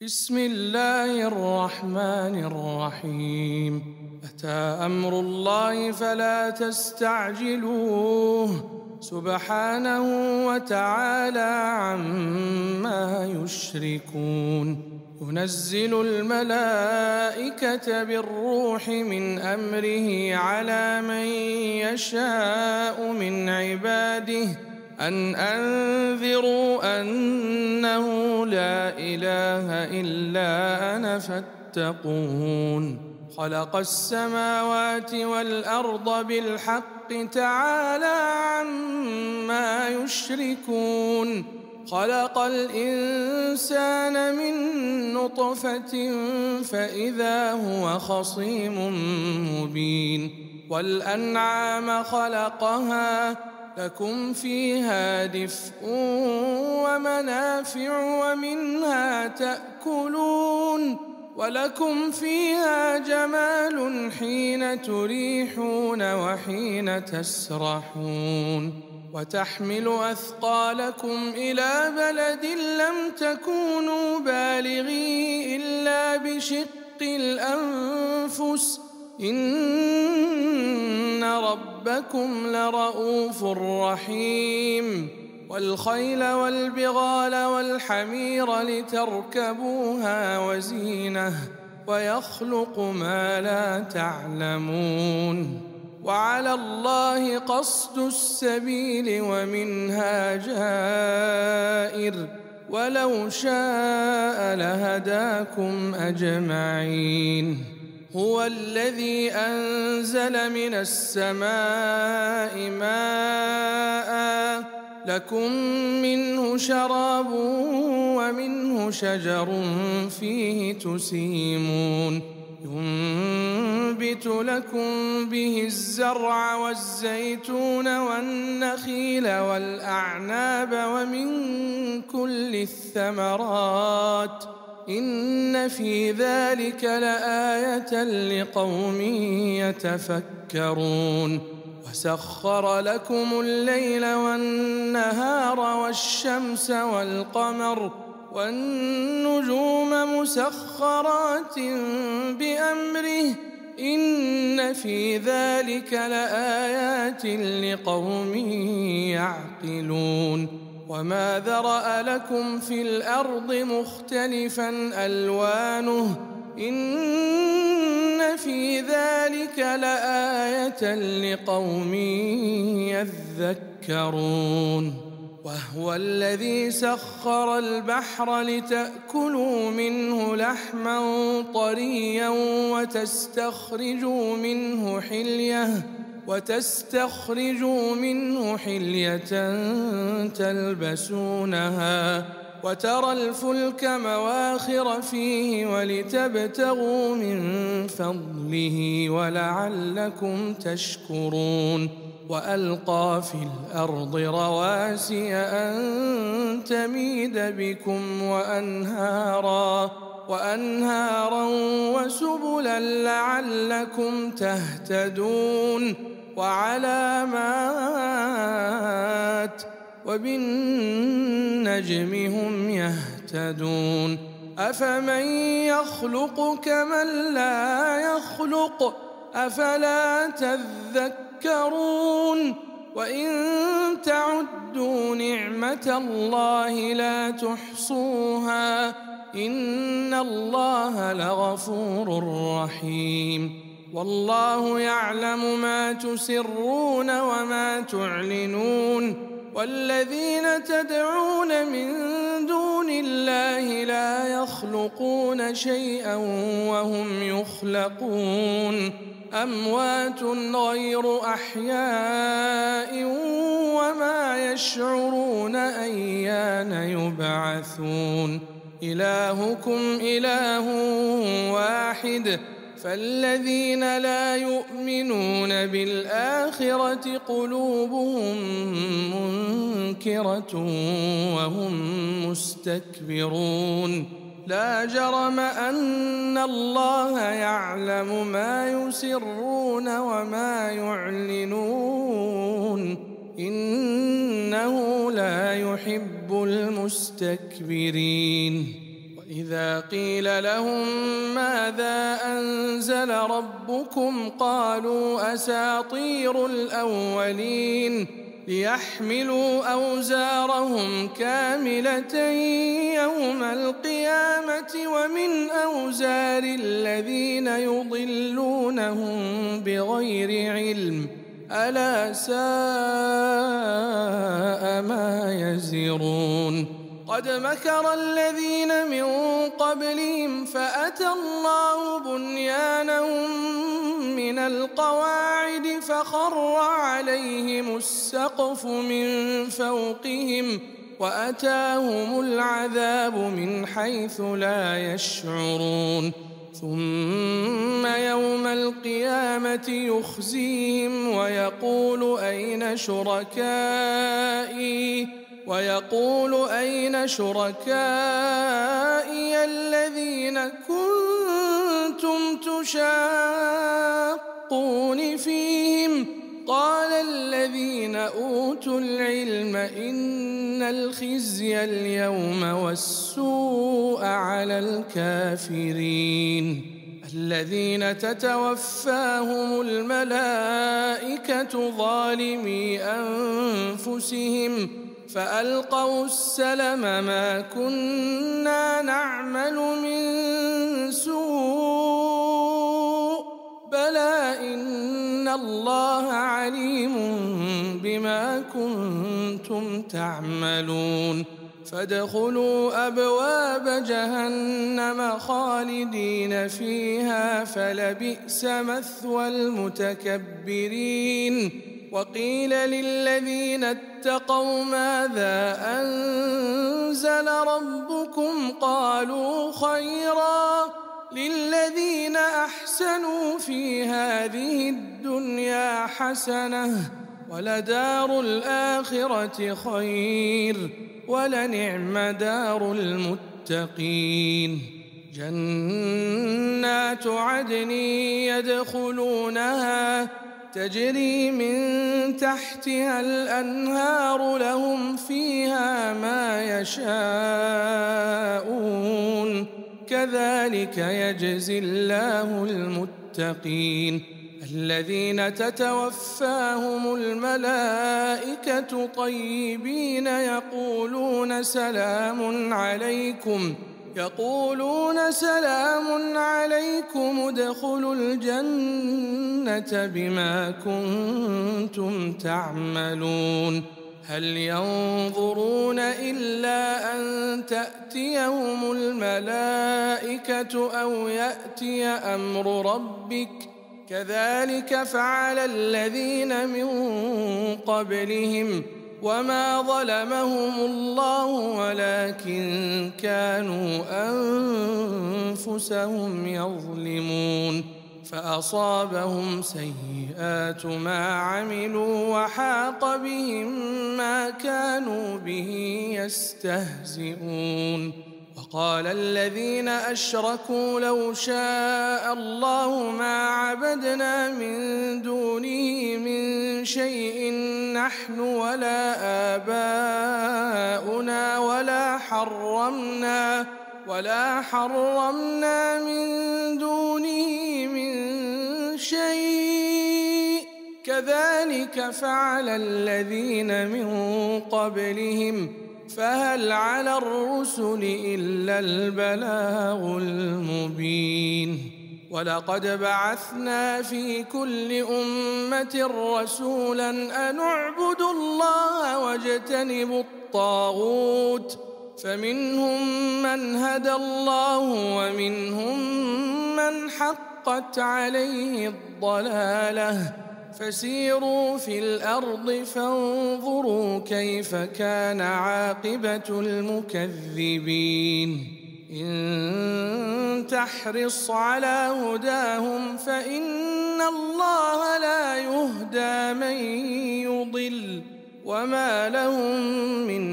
بسم الله الرحمن الرحيم. أتى أمر الله فلا تستعجلوه سبحانه وتعالى عما يشركون. ينزل الملائكة بالروح من أمره على من يشاء من عباده أن أنذروا أنه لا إله إلا أنا فاتقون. خلق السماوات والأرض بالحق تعالى عما يشركون. خلق الإنسان من نطفة فإذا هو خصيم مبين. والأنعام خلقها لكم فيها دفء ومنافع ومنها تأكلون ولكم فيها جمال حين تريحون وحين تسرحون. وتحمل أثقالكم إلى بلد لم تكونوا بالغيه إلا بشق الأنفس إن ربكم لرؤوف رحيم. والخيل والبغال والحمير لتركبوها وزينة ويخلق ما لا تعلمون. وعلى الله قصد السبيل ومنها جائر ولو شاء لهداكم أجمعين. هو الذي أنزل من السماء ماء لكم منه شراب ومنه شجر فيه تسيمون. ينبت لكم به الزرع والزيتون والنخيل والأعناب ومن كل الثمرات إن في ذلك لآية لقوم يتفكرون. وسخر لكم الليل والنهار والشمس والقمر والنجوم مسخرات بأمره إن في ذلك لآيات لقوم يعقلون. وما ذرأ لكم في الأرض مختلفا ألوانه إن في ذلك لآية لقوم يذكرون. وهو الذي سخر البحر لتأكلوا منه لحما طريا وتستخرجوا منه حلية تلبسونها وترى الفلك مواخر فيه ولتبتغوا من فضله ولعلكم تشكرون. وألقى في الأرض رواسي أن تميد بكم وأنهارا وسبلا لعلكم تهتدون. وعلامات وبالنجم هم يهتدون. أفمن يخلق كمن لا يخلق أفلا تذكرون. وإن تعدوا نعمة الله لا تحصوها إن الله لغفور رحيم. والله يعلم ما تسرون وما تعلنون. والذين تدعون من دون الله لا يخلقون شيئا وهم يخلقون أموات غير أحياء وما يشعرون أيان يبعثون. إلهكم إله واحد فالذين لا يؤمنون بالآخرة قلوبهم منكرة وهم مستكبرون. لا جرم أن الله يعلم ما يسرون وما يعلنون إنه لا يحب المستكبرين. إذا قيل لهم ماذا أنزل ربكم قالوا أساطير الأولين ليحملوا أوزارهم كاملة يوم القيامة ومن أوزار الذين يضلونهم بغير علم ألا ساء ما يزرون قد مكر الذين من قبلهم فأتى الله بنيانهم من القواعد فخر عليهم السقف من فوقهم وأتاهم العذاب من حيث لا يشعرون ثم يوم القيامة يخزيهم ويقول أين شركائي الذين كنتم تشاقون فيهم قال الذين أوتوا العلم إن الخزي اليوم والسوء على الكافرين الذين تتوفاهم الملائكة ظالمي أنفسهم فألقوا السلم ما كنا نعمل من سوء بلى إن الله عليم بما كنتم تعملون فادخلوا أبواب جهنم خالدين فيها فلبئس مثوى المتكبرين وقيل للذين اتقوا ماذا أنزل ربكم قالوا خيرا للذين أحسنوا في هذه الدنيا حسنة ولدار الآخرة خير ولنعم دار المتقين جنات عدن يدخلونها تجري من تحتها الأنهار لهم فيها ما يشاءون كذلك يجزي الله المتقين الذين تتوفاهم الملائكة طيبين يقولون سلام عليكم ادخلوا الجنة بما كنتم تعملون هل ينظرون إلا أن تأتيهم الملائكة أو يأتي أمر ربك كذلك فعل الذين من قبلهم وما ظلمهم الله ولكن كانوا أنفسهم يظلمون فأصابهم سيئات ما عملوا وحاق بهم ما كانوا به يستهزئون وقال الذين أشركوا لو شاء الله ما عبدنا من دونه من شيء نحن ولا آباؤنا ولا حرمنا من دونه من شيء كذلك فعل الذين من قبلهم فهل على الرسل إلا البلاغ المبين ولقد بعثنا في كل أمة رسولا أن اعبدوا الله واجتنبوا الطاغوت فمنهم من هدى الله ومنهم من حقت عليه الضلالة فسيروا في الأرض فانظروا كيف كان عاقبة المكذبين إن تحرص على هداهم فإن الله لا يهدى من يضل وما لهم من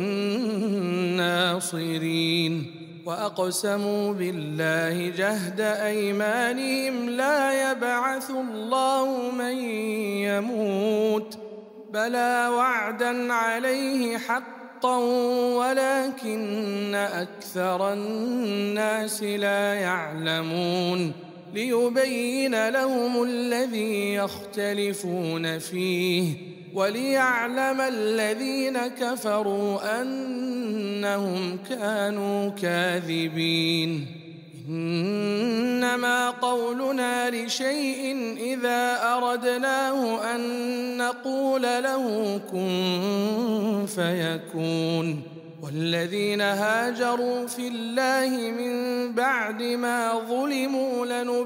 ناصرين وأقسموا بالله جهد أيمانهم لا يبعث الله من يموت بلى وعدا عليه حقا حقا ولكن أكثر الناس لا يعلمون ليبين لهم الذي يختلفون فيه وليعلم الذين كفروا أنهم كانوا كاذبين إنما قولنا لشيء إذا أردناه أن نقول له كن فيكون والذين هاجروا في الله من بعد ما ظلموا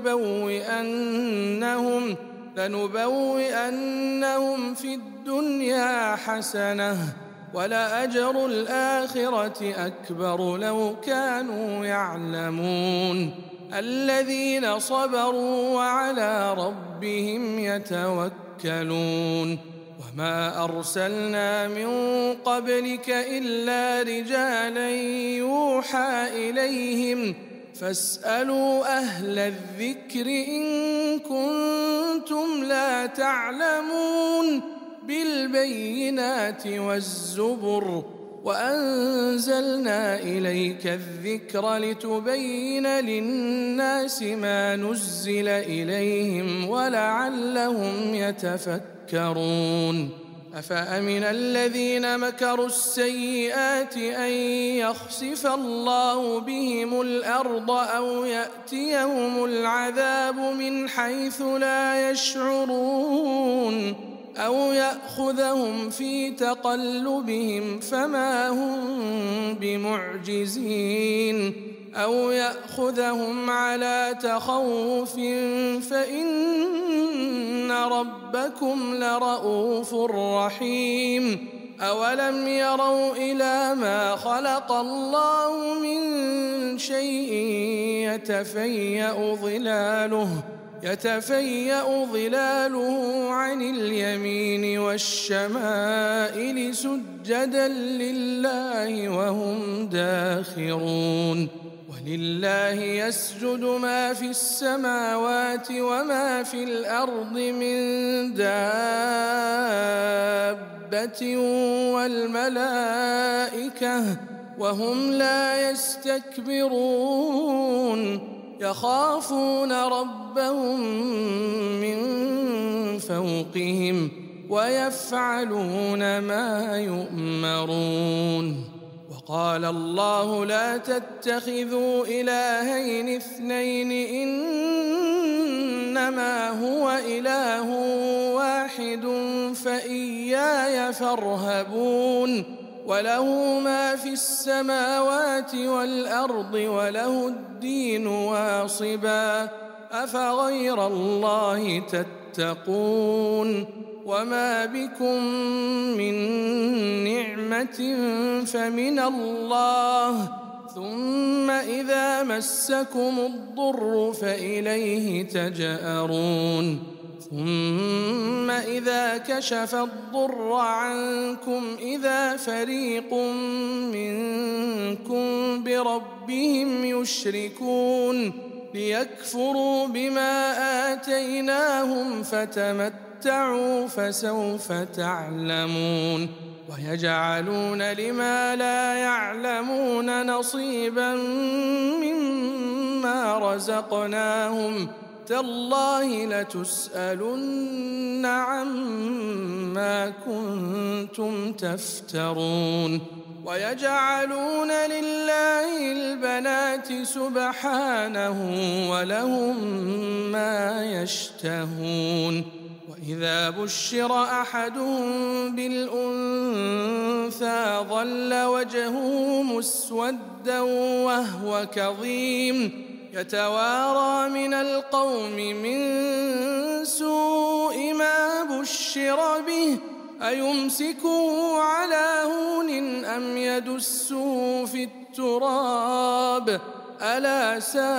لنبوئنهم في الدنيا حسنة ولأجر الآخرة أكبر لو كانوا يعلمون الذين صبروا وعلى ربهم يتوكلون وما أرسلنا من قبلك إلا رجالا يوحى إليهم فاسألوا أهل الذكر إن كنتم لا تعلمون بالبينات والزبر وأنزلنا إليك الذكر لتبين للناس ما نزل إليهم ولعلهم يتفكرون أفأمن الذين مكروا السيئات أن يخسف الله بهم الأرض أو يأتيهم العذاب من حيث لا يشعرون أو يأخذهم في تقلبهم فما هم بمعجزين أو يأخذهم على تخوف فإن ربكم لرؤوف رحيم أولم يروا إلى ما خلق الله من شيء يتفيأ ظلاله عن اليمين والشمائل سجدا لله وهم داخرون ولله يسجد ما في السماوات وما في الأرض من دابة والملائكة وهم لا يستكبرون يخافون ربهم من فوقهم ويفعلون ما يؤمرون وقال الله لا تتخذوا إلهين اثنين إنما هو إله واحد فإياي فارهبون وله ما في السماوات والأرض وله الدين واصبا أفغير الله تتقون وما بكم من نعمة فمن الله ثم إذا مسكم الضر فإليه تجأرون ثم إذا كشف الضر عنكم إذا فريق منكم بربهم يشركون ليكفروا بما آتيناهم فتمتعوا فسوف تعلمون ويجعلون لما لا يعلمون نصيبا مما رزقناهم تالله لتسألن عما كنتم تفترون ويجعلون لله البنات سبحانه ولهم ما يشتهون وإذا بشر أحدهم بالأنثى ظل وجهه مسودا وهو كظيم يتوارى من القوم من سوء ما بشر به أيمسكه على هون أم يدسه في التراب ألا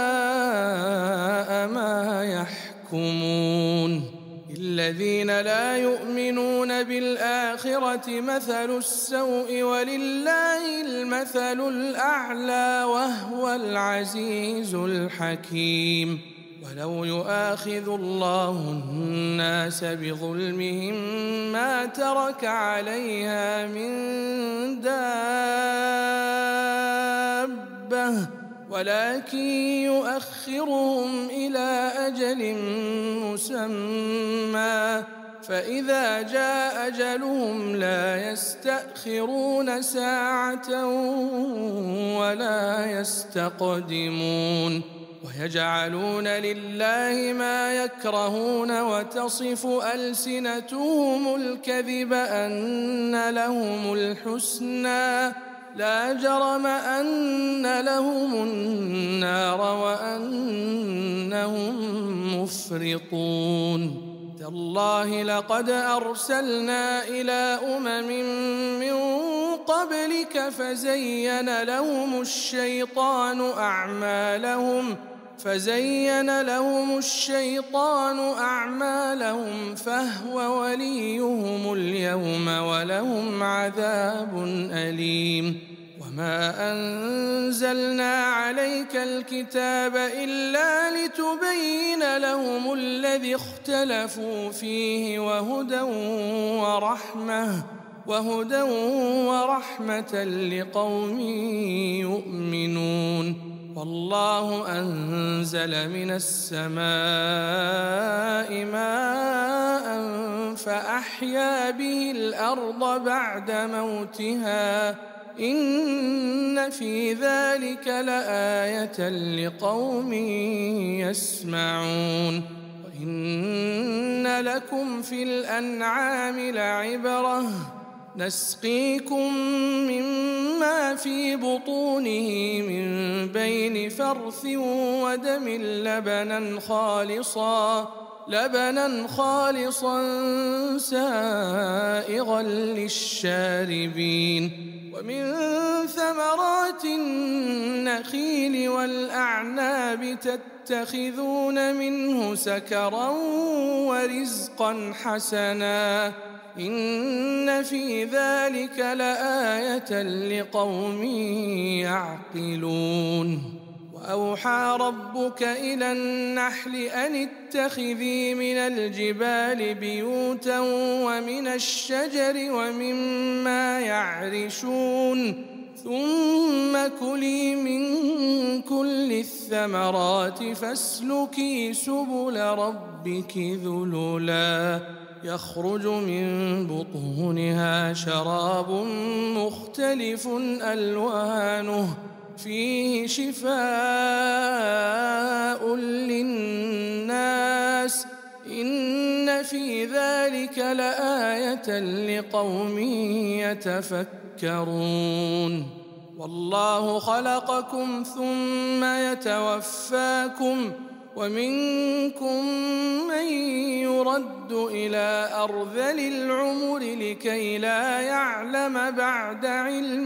ساء ما يحكمون الذين لا يؤمنون بالآخرة مثل السوء ولله المثل الأعلى وهو العزيز الحكيم ولو يؤاخذ الله الناس بظلمهم ما ترك عليها من دابة ولكن يؤخرهم إلى أجل مسمى فإذا جاء أجلهم لا يستأخرون ساعة ولا يستقدمون ويجعلون لله ما يكرهون وتصف ألسنتهم الكذب أن لهم الحسنى لا جرم أن لهم النار وأنهم مفرطون تالله لقد أرسلنا إلى أمم من قبلك فزين لهم الشيطان أعمالهم فهو وليهم اليوم ولهم عذاب أليم وما أنزلنا عليك الكتاب إلا لتبين لهم الذي اختلفوا فيه وهدى ورحمة لقوم يؤمنون والله أنزل من السماء ماء فأحيا به الأرض بعد موتها إن في ذلك لآية لقوم يسمعون وإن لكم في الأنعام لعبرة نسقيكم مما في بطونه من بين فرث ودم لبنا خالصا سائغا للشاربين ومن ثمرات النخيل والأعناب تتخذون منه سكرا ورزقا حسنا إن في ذلك لآية لقوم يعقلون وأوحى ربك إلى النحل أن اتخذي من الجبال بيوتا ومن الشجر ومما يعرشون ثم كلي من كل الثمرات فاسلكي سبل ربك ذللا يخرج من بطونها شراب مختلف ألوانه فيه شفاء للناس إن في ذلك لآية لقوم يتفكرون والله خلقكم ثم يتوفاكم ومنكم من يرد إلى أرذل العمر لكي لا يعلم بعد علم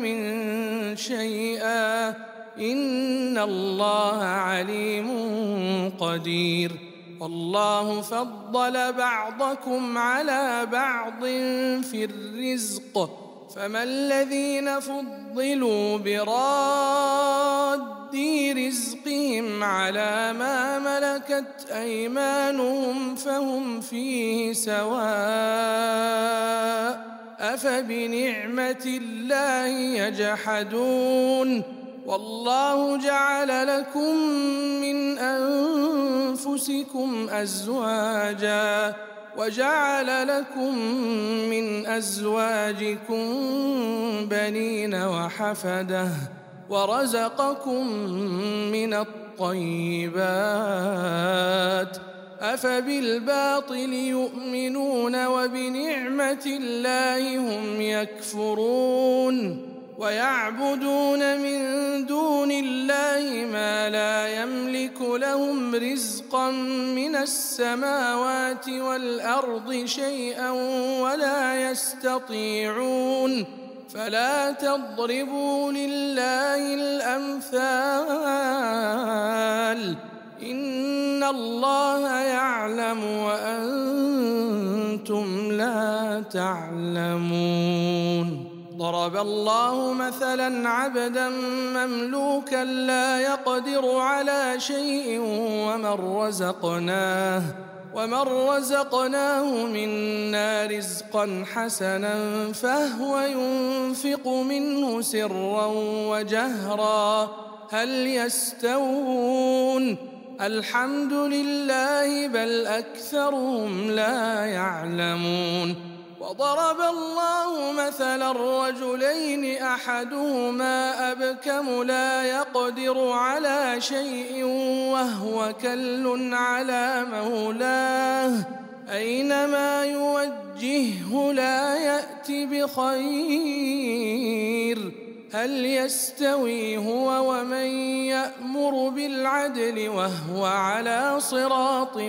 شيئا إن الله عليم قدير والله فضل بعضكم على بعض في الرزق فما الذين فضلوا براد رزقهم على ما ملكت أيمانهم فهم فيه سواء أفبنعمة الله يجحدون والله جعل لكم من أنفسكم أزواجا وجعل لكم من أزواجكم بنين وحفدة ورزقكم من الطيبات أفبالباطل يؤمنون وبنعمة الله هم يكفرون ويعبدون من دون الله ما لا يملك لهم رزقا من السماوات والأرض شيئا ولا يستطيعون فلا تضربوا لله الأمثال إن الله يعلم وأنتم لا تعلمون وضرب الله مثلا عبدا مملوكا لا يقدر على شيء ومن رزقناه منا رزقا حسنا فهو ينفق منه سرا وجهرا هل يستوون الحمد لله بل أكثرهم لا يعلمون وضرب الله مثلا الرجلين أحدهما أبكم لا يقدر على شيء وهو كل على مولاه أينما يوجهه لا يأت بخير هل يستوي هو ومن يأمر بالعدل وهو على صراط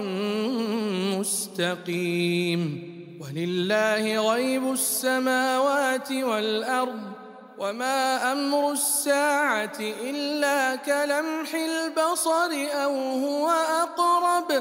مستقيم ولله غيب السماوات والأرض وما أمر الساعة إلا كلمح البصر أو هو أقرب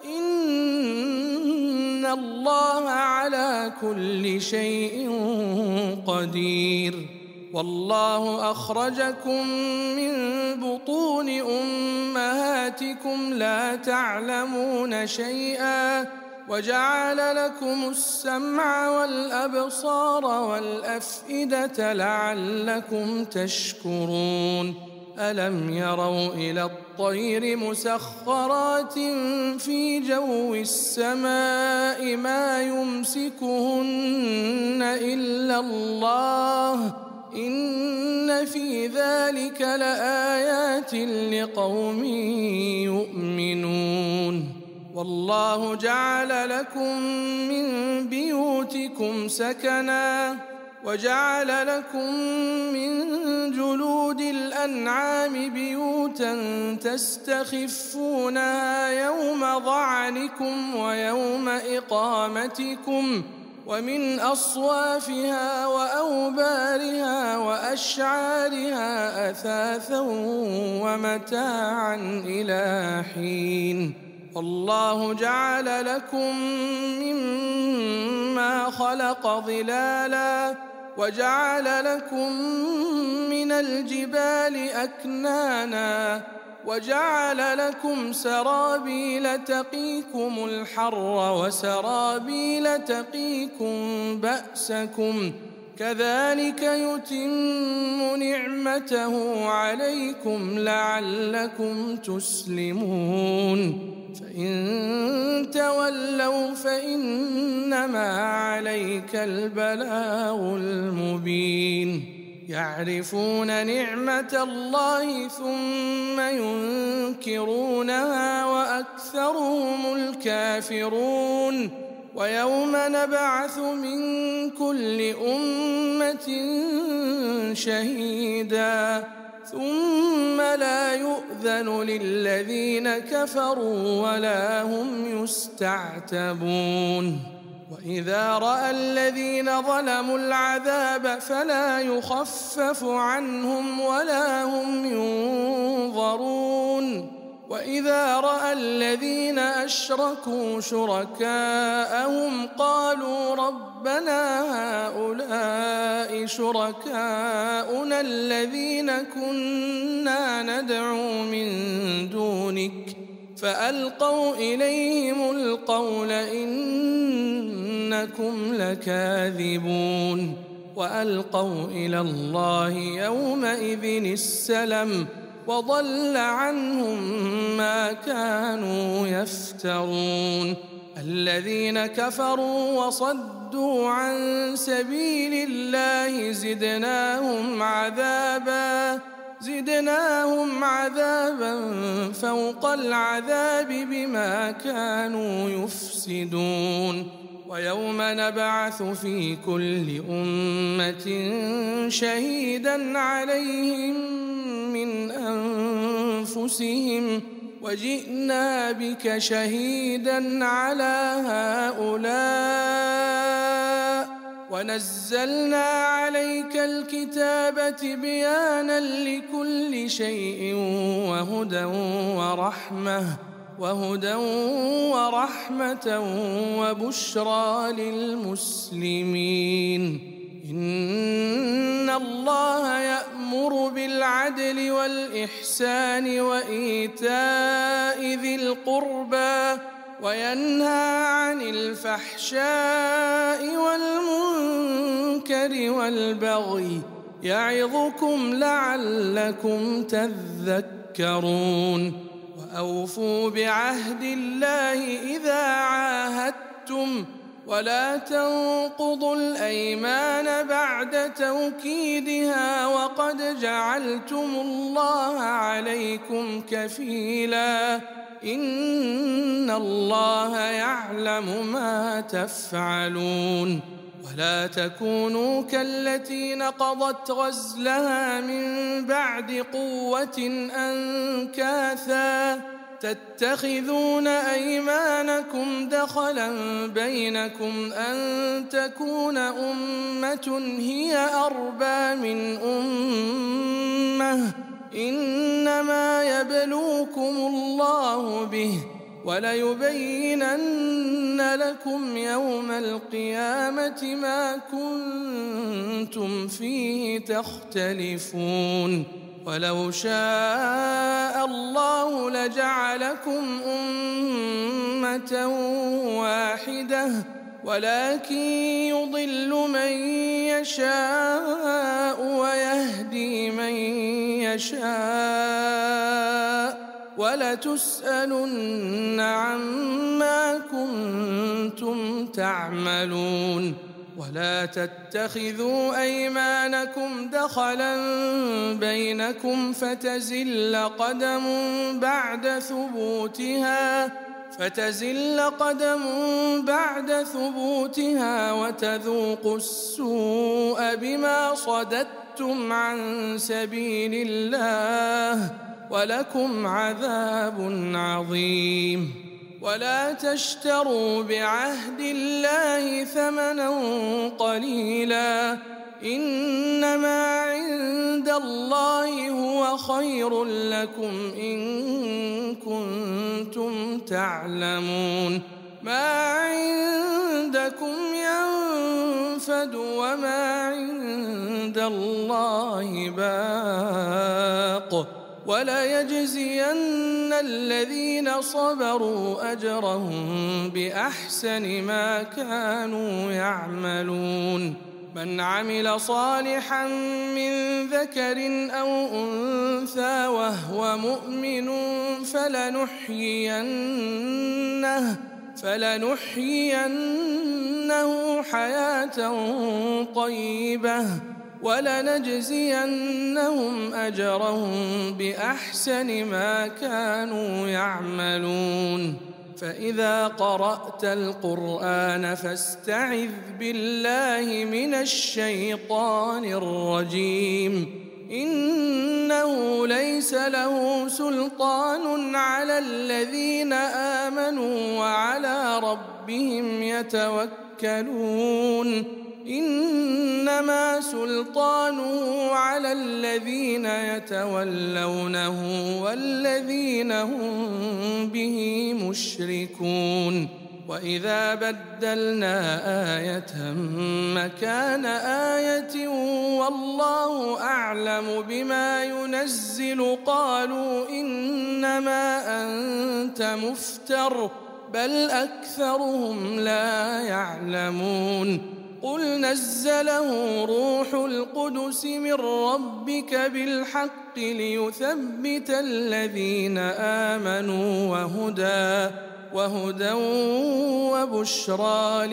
إن الله على كل شيء قدير والله أخرجكم من بطون أمهاتكم لا تعلمون شيئا وجعل لكم السمع والأبصار والأفئدة لعلكم تشكرون ألم يروا إلى الطير مسخرات في جو السماء ما يمسكهن إلا الله إن في ذلك لآيات لقوم يؤمنون والله جعل لكم من بيوتكم سكنا وجعل لكم من جلود الأنعام بيوتا تستخفونها يوم ظعنكم ويوم إقامتكم ومن أصوافها وأوبارها وأشعارها أثاثا ومتاعا إلى حين والله جعل لكم مما خلق ظلالا وجعل لكم من الجبال أكنانا وجعل لكم سرابيل تقيكم الحر وسرابيل تقيكم بأسكم كذلك يتم نعمته عليكم لعلكم تسلمون فإن تولوا فإنما عليك البلاغ المبين يعرفون نعمة الله ثم ينكرونها وأكثرهم الكافرون ويوم نبعث من كل أمة شهيدا ثم لا يؤذن للذين كفروا ولا هم يستعتبون وإذا رأى الذين ظلموا العذاب فلا يخفف عنهم ولا هم ينظرون وإذا رأى الذين أشركوا شركاءهم قالوا ربنا هؤلاء شركاؤنا الذين كنا ندعو من دونك فألقوا إليهم القول إنكم لكاذبون وألقوا إلى الله يومئذ السلم وضل عنهم ما كانوا يفترون الذين كفروا وصدوا عن سبيل الله زدناهم عذابا فوق العذاب بما كانوا يفسدون ويوم نبعث في كل أمة شهيدا عليهم من أنفسهم وجئنا بك شهيدا على هؤلاء ونزلنا عليك الكتاب تبيانا لكل شيء وهدى ورحمة وبشرى للمسلمين إن الله يأمر بالعدل والإحسان وإيتاء ذي القربى وينهى عن الفحشاء والمنكر والبغي يعظكم لعلكم تذكرون وأوفوا بعهد الله إذا عاهدتم ولا تنقضوا الأيمان بعد توكيدها وقد جعلتم الله عليكم كفيلا إن الله يعلم ما تفعلون ولا تكونوا كالتي نقضت غزلها من بعد قوة أنكاثا تتخذون أيمانكم دخلا بينكم أن تكون أمة هي أربى من أمة إنما يبلوكم الله به وليبينن لكم يوم القيامة ما كنتم فيه تختلفون ولو شاء الله لجعلكم أمة واحدة ولكن يضل من يشاء ويهدي من يشاء ولتسألن عما كنتم تعملون ولا تتخذوا أيمانكم دخلا بينكم فتزل قدم بعد ثبوتها وتذوقوا السوء بما صددتم عن سبيل الله ولكم عذاب عظيم ولا تشتروا بعهد الله ثمنا قليلا إنما عند الله هو خير لكم إن كنتم تعلمون ما عندكم ينفد وما عند الله باق وليجزين الذين صبروا أجرهم بأحسن ما كانوا يعملون من عمل صالحا من ذكر أو أنثى وهو مؤمن فلنحيينه حياة طيبة ولنجزينهم أجرهم بأحسن ما كانوا يعملون فإذا قرأت القرآن فاستعذ بالله من الشيطان الرجيم إنه ليس له سلطان على الذين آمنوا وعلى ربهم يتوكلون إنما سلطانه على الذين يتولونه والذين هم به مشركون وإذا بدلنا آية مكان آية والله أعلم بما ينزل قالوا إنما أنت مفتر بل أكثرهم لا يعلمون قل نزله روح القدس من ربك بالحق ليثبت الذين آمنوا وهدى وبشرى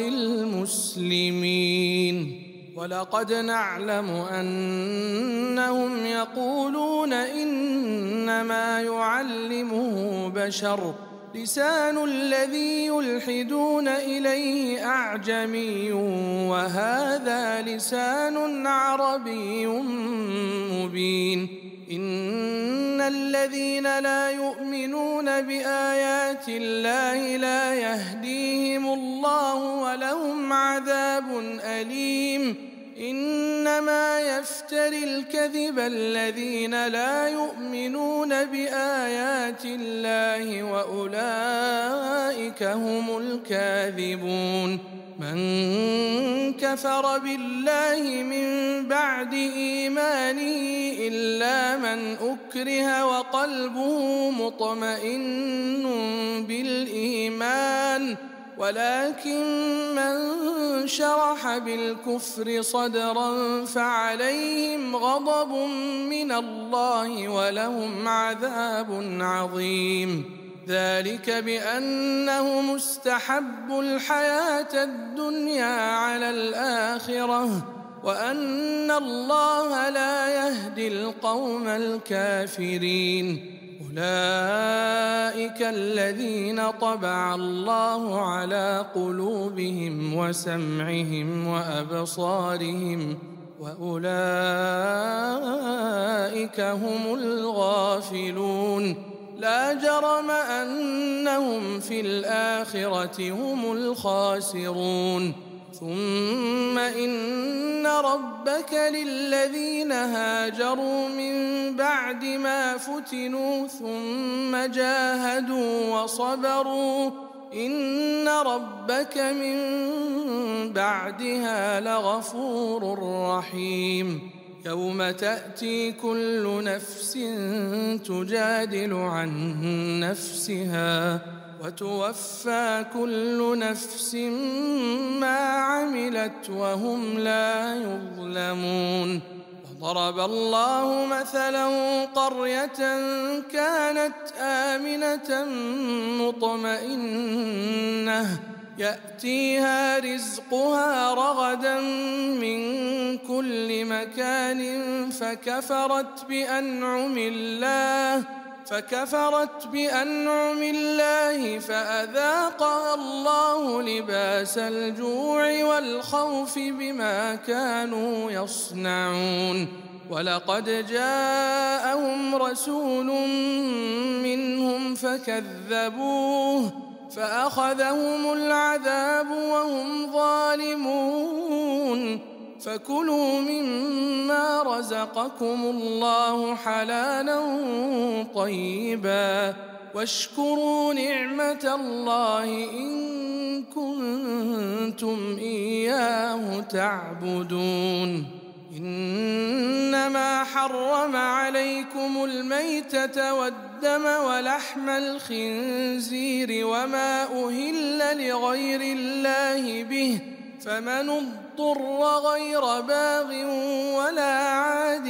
للمسلمين ولقد نعلم أنهم يقولون إنما يعلمه بشر لسان الذي يلحدون إليه أعجمي وهذا لسان عربي مبين إن الذين لا يؤمنون بآيات الله لا يهديهم الله ولهم عذاب أليم إنما يفتري الكذب الذين لا يؤمنون بآيات الله وأولئك هم الكاذبون من كفر بالله من بعد إيمانه إلا من أكره وقلبه مطمئن بالإيمان ولكن من شرح بالكفر صدرا فعليهم غضب من الله ولهم عذاب عظيم ذلك بأنهم استحبوا الحياة الدنيا على الآخرة وأن الله لا يهدي القوم الكافرين أولئك الذين طبع الله على قلوبهم وسمعهم وأبصارهم وأولئك هم الغافلون لا جرم أنهم في الآخرة هم الخاسرون ثم إن ربك للذين هاجروا من بعد ما فتنوا ثم جاهدوا وصبروا إن ربك من بعدها لغفور رحيم يوم تأتي كل نفس تجادل عن نفسها وتوفى كل نفس ما عملت وهم لا يظلمون وضرب الله مثلا قرية كانت آمنة مطمئنة يأتيها رزقها رغدا من كل مكان فكفرت بأنعم الله فأذاقها الله لباس الجوع والخوف بما كانوا يصنعون ولقد جاءهم رسول منهم فكذبوه فأخذهم العذاب وهم ظالمون فكلوا مما رزقكم الله حلالا طيبا واشكروا نعمة الله إن كنتم إياه تعبدون إنما حرم عليكم الميتة والدم ولحم الخنزير وما أهل لغير الله به فمن اضطر غير باغ ولا عاد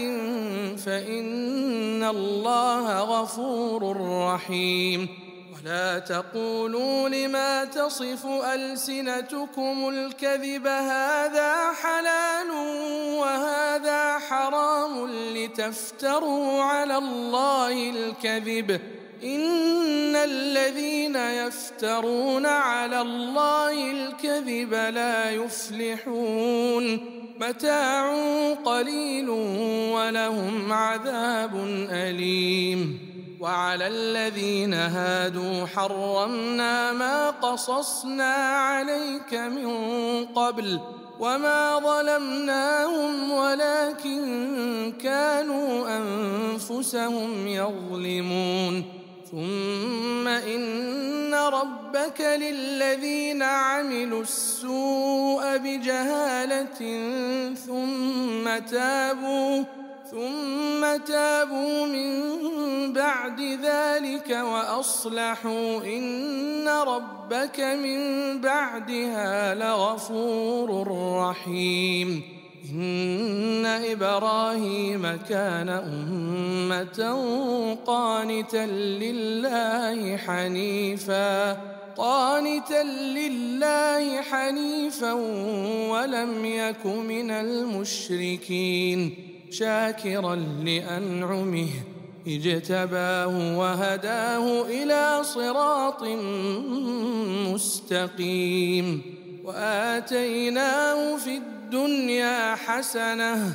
فإن الله غفور رحيم ولا تقولوا لما تصف ألسنتكم الكذب هذا حلال وهذا حرام لتفتروا على الله الكذب إن الذين يفترون على الله الكذب لا يفلحون متاع قليل ولهم عذاب أليم وعلى الذين هادوا حرمنا ما قصصنا عليك من قبل وما ظلمناهم ولكن كانوا أنفسهم يظلمون ثم إن ربك للذين عملوا السوء بجهالة ثم تابوا من بعد ذلك وأصلحوا إن ربك من بعدها لغفور رحيم إن إبراهيم كان أمة قانتا لله حنيفا ولم يك من المشركين شاكرا لأنعمه اجتباه وهداه إلى صراط مستقيم وآتيناه في الدنيا حسنة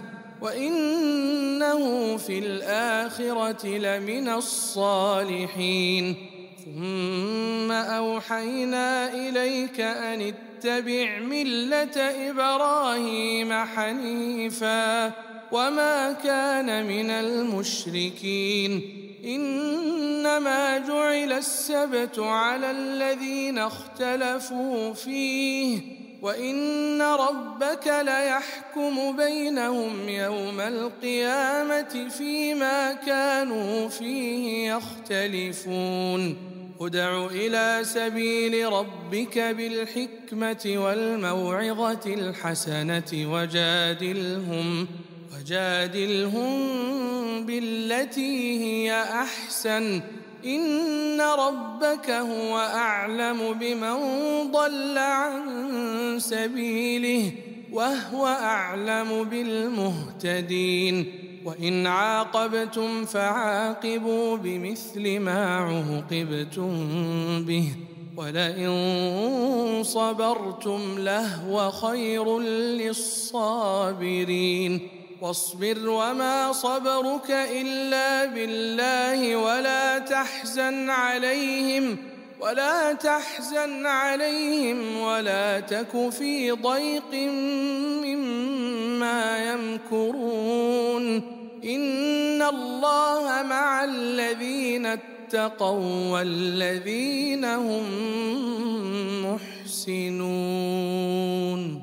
وإنه في الآخرة لمن الصالحين ثم أوحينا إليك أن اتبع ملة إبراهيم حنيفا وما كان من المشركين إنما جعل السبت على الذين اختلفوا فيه وإن ربك ليحكم بينهم يوم القيامة فيما كانوا فيه يختلفون ادع إلى سبيل ربك بالحكمة والموعظة الحسنة وجادلهم بالتي هي أحسن إن ربك هو أعلم بمن ضل عن سبيله وهو أعلم بالمهتدين وإن عاقبتم فعاقبوا بمثل ما عوقبتم به ولئن صبرتم لهو خير للصابرين واصبر وما صبرك إلا بالله ولا تحزن عليهم ولا تك في ضيق مما يمكرون إن الله مع الذين اتقوا والذين هم محسنون